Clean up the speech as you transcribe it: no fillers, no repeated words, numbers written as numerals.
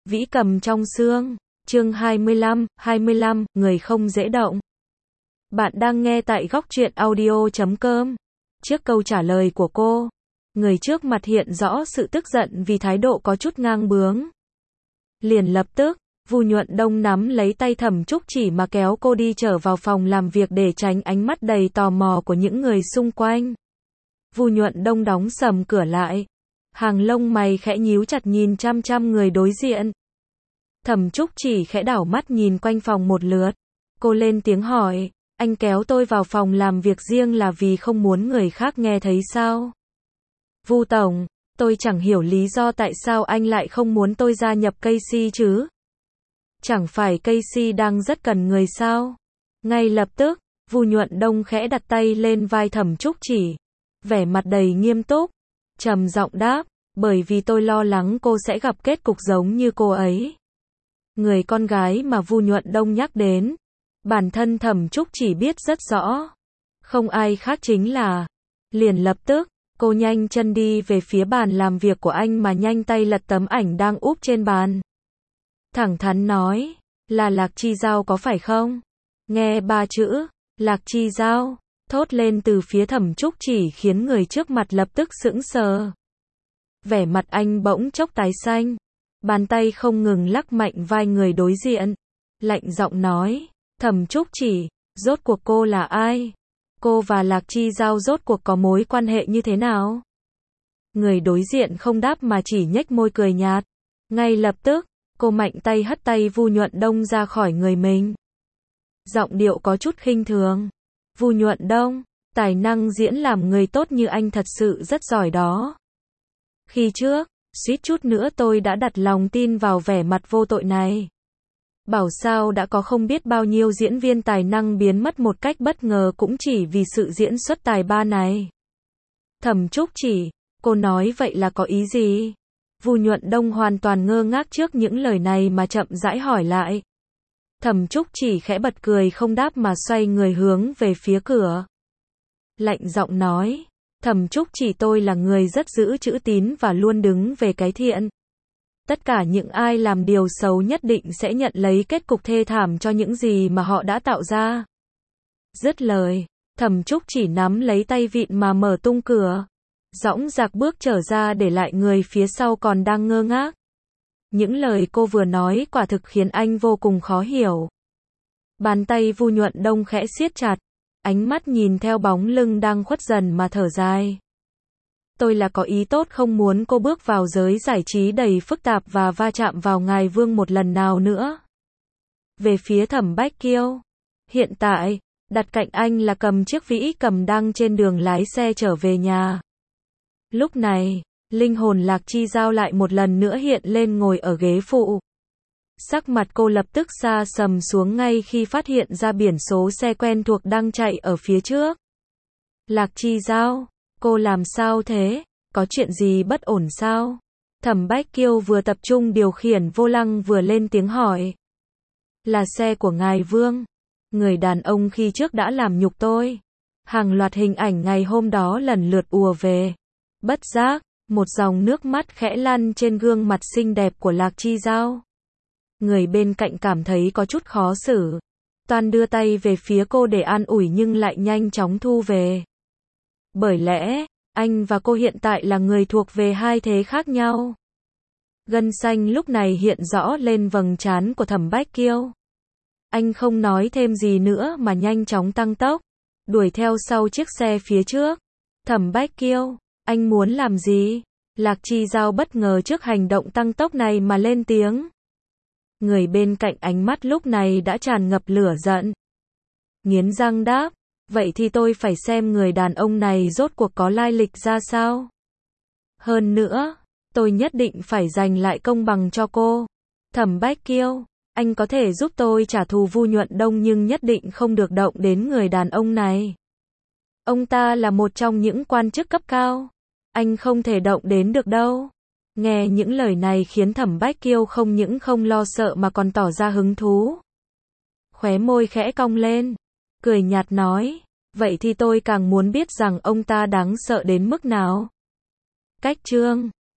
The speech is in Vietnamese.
Vĩ cầm trong xương, chương 25, người không dễ động. Bạn đang nghe tại góc truyện audio.com. Trước câu trả lời của cô, người trước mặt hiện rõ sự tức giận vì thái độ có chút ngang bướng. Liền lập tức, Vu Nhuận Đông nắm lấy tay Thẩm Trúc Chỉ mà kéo cô đi trở vào phòng làm việc để tránh ánh mắt đầy tò mò của những người xung quanh. Vu Nhuận Đông đóng sầm cửa lại. Hàng lông mày khẽ nhíu chặt nhìn chăm chăm người đối diện. Thẩm Trúc Chỉ khẽ đảo mắt nhìn quanh phòng một lượt. Cô lên tiếng hỏi, anh kéo tôi vào phòng làm việc riêng là vì không muốn người khác nghe thấy sao? Vu Tổng, tôi chẳng hiểu lý do tại sao anh lại không muốn tôi gia nhập Casey chứ? Chẳng phải Casey đang rất cần người sao? Ngay lập tức, Vu Nhuận Đông khẽ đặt tay lên vai Thẩm Trúc Chỉ. Vẻ mặt đầy nghiêm túc, trầm giọng đáp, bởi vì tôi lo lắng cô sẽ gặp kết cục giống như cô ấy. Người con gái mà Vu Nhuận Đông nhắc đến, bản thân Thẩm Trúc Chỉ biết rất rõ. Không ai khác chính là. Liền lập tức, cô nhanh chân đi về phía bàn làm việc của anh mà nhanh tay lật tấm ảnh đang úp trên bàn. Thẳng thắn nói, là Lạc Chi Giao có phải không? Nghe ba chữ, Lạc Chi Giao, thốt lên từ phía Thẩm Trúc Chỉ khiến người trước mặt lập tức sững sờ. Vẻ mặt anh bỗng chốc tái xanh, bàn tay không ngừng lắc mạnh vai người đối diện, lạnh giọng nói, Thẩm Trúc Chỉ, rốt cuộc cô là ai? Cô và Lạc Chi Giao rốt cuộc có mối quan hệ như thế nào? Người đối diện không đáp mà chỉ nhếch môi cười nhạt. Ngay lập tức, cô mạnh tay hất tay Vu Nhuận Đông ra khỏi người mình. Giọng điệu có chút khinh thường. Vu Nhuận Đông, tài năng diễn làm người tốt như anh thật sự rất giỏi đó. Khi trước, suýt chút nữa tôi đã đặt lòng tin vào vẻ mặt vô tội này. Bảo sao đã có không biết bao nhiêu diễn viên tài năng biến mất một cách bất ngờ cũng chỉ vì sự diễn xuất tài ba này. Thẩm Trúc Chỉ, cô nói vậy là có ý gì? Vu Nhuận Đông hoàn toàn ngơ ngác trước những lời này mà chậm rãi hỏi lại. Thẩm Trúc Chỉ khẽ bật cười không đáp mà xoay người hướng về phía cửa. Lạnh giọng nói, Thẩm Trúc Chỉ, tôi là người rất giữ chữ tín và luôn đứng về cái thiện. Tất cả những ai làm điều xấu nhất định sẽ nhận lấy kết cục thê thảm cho những gì mà họ đã tạo ra. Dứt lời, Thẩm Trúc Chỉ nắm lấy tay vịn mà mở tung cửa. Dõng dạc bước trở ra để lại người phía sau còn đang ngơ ngác. Những lời cô vừa nói quả thực khiến anh vô cùng khó hiểu. Bàn tay Vu Nhuận Đông khẽ siết chặt, ánh mắt nhìn theo bóng lưng đang khuất dần mà thở dài. Tôi là có ý tốt không muốn cô bước vào giới giải trí đầy phức tạp và va chạm vào ngài Vương một lần nào nữa. Về phía Thẩm Bách Kiêu, hiện tại, đặt cạnh anh là Cầm Chiếc Vĩ Cầm đang trên đường lái xe trở về nhà. Lúc này, linh hồn Lạc Chi Giao lại một lần nữa hiện lên ngồi ở ghế phụ. Sắc mặt cô lập tức sa sầm xuống ngay khi phát hiện ra biển số xe quen thuộc đang chạy ở phía trước. Lạc Chi Giao, cô làm sao thế? Có chuyện gì bất ổn sao? Thẩm Bách Kiêu vừa tập trung điều khiển vô lăng vừa lên tiếng hỏi. Là xe của ngài Vương. Người đàn ông khi trước đã làm nhục tôi. Hàng loạt hình ảnh ngày hôm đó lần lượt ùa về. Bất giác, một dòng nước mắt khẽ lăn trên gương mặt xinh đẹp của Lạc Chi Giao. Người bên cạnh cảm thấy có chút khó xử. Toan đưa tay về phía cô để an ủi nhưng lại nhanh chóng thu về. Bởi lẽ, anh và cô hiện tại là người thuộc về hai thế khác nhau. Gân xanh lúc này hiện rõ lên vầng trán của Thẩm Bách Kiêu. Anh không nói thêm gì nữa mà nhanh chóng tăng tốc, đuổi theo sau chiếc xe phía trước. Thẩm Bách Kiêu, anh muốn làm gì? Lạc Chi Giao bất ngờ trước hành động tăng tốc này mà lên tiếng. Người bên cạnh ánh mắt lúc này đã tràn ngập lửa giận. Nghiến răng đáp, vậy thì tôi phải xem người đàn ông này rốt cuộc có lai lịch ra sao. Hơn nữa, tôi nhất định phải giành lại công bằng cho cô. Thẩm Bách Kiêu, anh có thể giúp tôi trả thù Vu Nhuận Đông nhưng nhất định không được động đến người đàn ông này. Ông ta là một trong những quan chức cấp cao. Anh không thể động đến được đâu. Nghe những lời này khiến Thẩm Bách Kiêu không những không lo sợ mà còn tỏ ra hứng thú. Khóe môi khẽ cong lên, cười nhạt nói, vậy thì tôi càng muốn biết rằng ông ta đáng sợ đến mức nào. Cách chương